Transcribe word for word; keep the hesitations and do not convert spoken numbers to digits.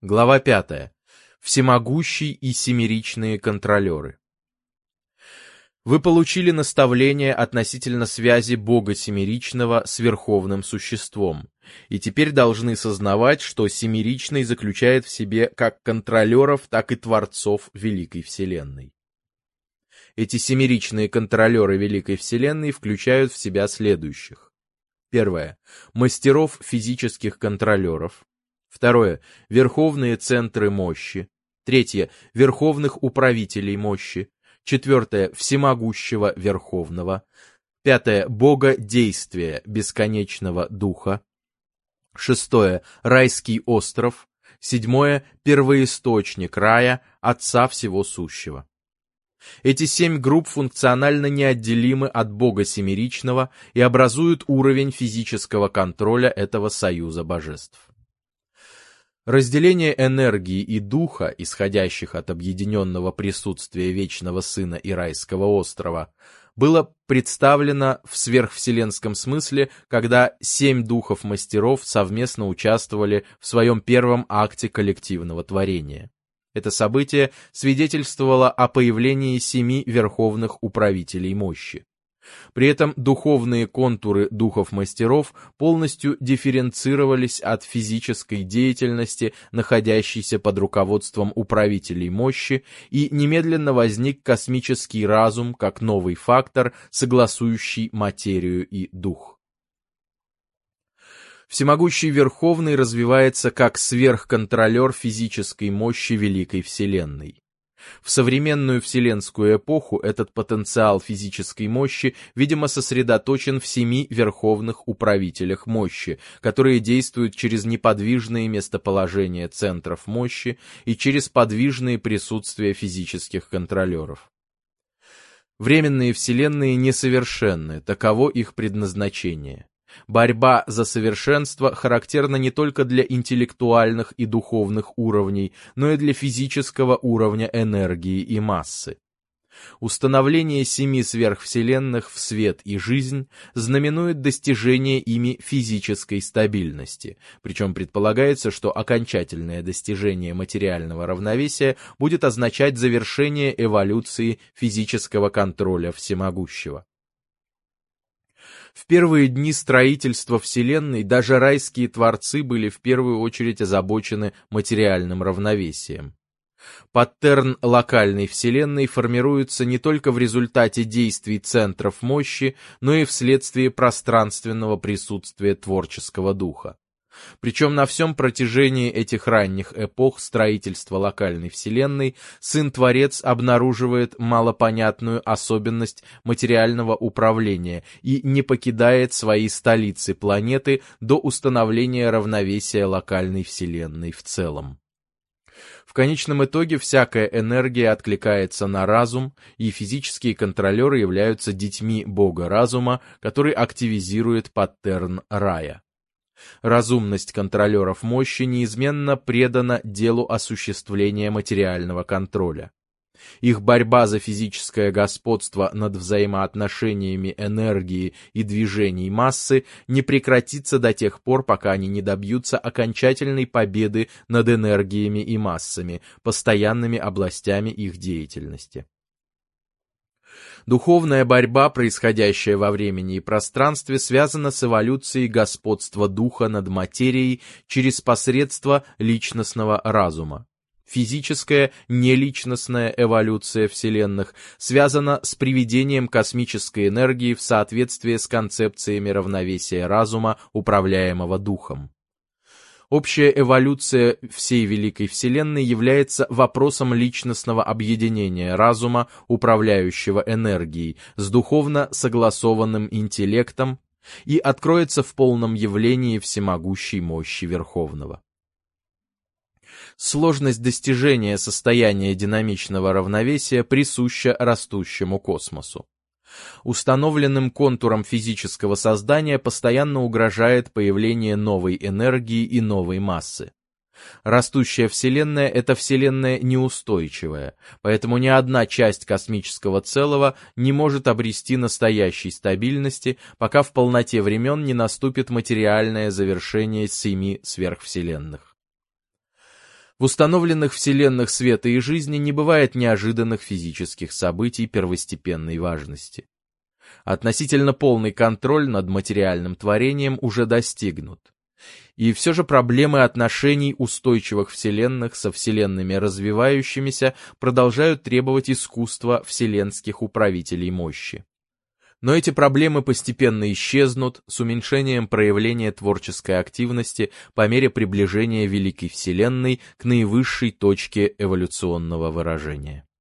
Глава пятая. Всемогущий и семеричные контролеры. Вы получили наставление относительно связи Бога Семеричного с Верховным Существом, и теперь должны сознавать, что Семеричный заключает в себе как контролеров, так и творцов Великой Вселенной. Эти семеричные контролеры Великой Вселенной включают в себя следующих. Первое. Мастеров физических контролеров. Второе. Верховные центры мощи. Третье. Верховных управителей мощи. Четвертое. Всемогущего Верховного. Пятое. Бога действия, бесконечного Духа. Шестое. Райский остров. Седьмое. Первоисточник рая, Отца всего сущего. Эти семь групп функционально неотделимы от Бога Семеричного и образуют уровень физического контроля этого союза божеств. Разделение энергии и духа, исходящих от объединенного присутствия Вечного Сына и Райского острова, было представлено в сверхвселенском смысле, когда семь духов-мастеров совместно участвовали в своем первом акте коллективного творения. Это событие свидетельствовало о появлении семи верховных управителей мощи. При этом духовные контуры духов-мастеров полностью дифференцировались от физической деятельности, находящейся под руководством управителей мощи, и немедленно возник космический разум как новый фактор, согласующий материю и дух. Всемогущий Верховный развивается как сверхконтролер физической мощи Великой Вселенной. В современную вселенскую эпоху этот потенциал физической мощи, видимо, сосредоточен в семи верховных управителях мощи, которые действуют через неподвижные местоположения центров мощи и через подвижные присутствия физических контролеров. Временные вселенные несовершенны, таково их предназначение. Борьба за совершенство характерна не только для интеллектуальных и духовных уровней, но и для физического уровня энергии и массы. Установление семи сверхвселенных в свет и жизнь знаменует достижение ими физической стабильности, причем предполагается, что окончательное достижение материального равновесия будет означать завершение эволюции физического контроля Всемогущего. В первые дни строительства Вселенной даже райские творцы были в первую очередь озабочены материальным равновесием. Паттерн локальной Вселенной формируется не только в результате действий центров мощи, но и вследствие пространственного присутствия творческого духа. Причем на всем протяжении этих ранних эпох строительства локальной Вселенной Сын-Творец обнаруживает малопонятную особенность материального управления и не покидает свои столицы планеты до установления равновесия локальной Вселенной в целом. В конечном итоге всякая энергия откликается на разум, и физические контролеры являются детьми Бога разума, который активизирует паттерн рая. Разумность контролеров мощи неизменно предана делу осуществления материального контроля. Их борьба за физическое господство над взаимоотношениями энергии и движений массы не прекратится до тех пор, пока они не добьются окончательной победы над энергиями и массами, постоянными областями их деятельности. Духовная борьба, происходящая во времени и пространстве, связана с эволюцией господства духа над материей через посредство личностного разума. Физическая неличностная эволюция вселенных связана с приведением космической энергии в соответствие с концепциями равновесия разума, управляемого духом. Общая эволюция всей Великой Вселенной является вопросом личностного объединения разума, управляющего энергией, с духовно согласованным интеллектом и откроется в полном явлении всемогущей мощи Верховного. Сложность достижения состояния динамичного равновесия присуща растущему космосу. Установленным контурам физического создания постоянно угрожает появление новой энергии и новой массы. Растущая Вселенная — это Вселенная неустойчивая, поэтому ни одна часть космического целого не может обрести настоящей стабильности, пока в полноте времен не наступит материальное завершение семи сверхвселенных. В установленных вселенных света и жизни не бывает неожиданных физических событий первостепенной важности. Относительно полный контроль над материальным творением уже достигнут. И все же проблемы отношений устойчивых вселенных со вселенными развивающимися продолжают требовать искусства вселенских управителей мощи. Но эти проблемы постепенно исчезнут с уменьшением проявления творческой активности по мере приближения Великой Вселенной к наивысшей точке эволюционного выражения.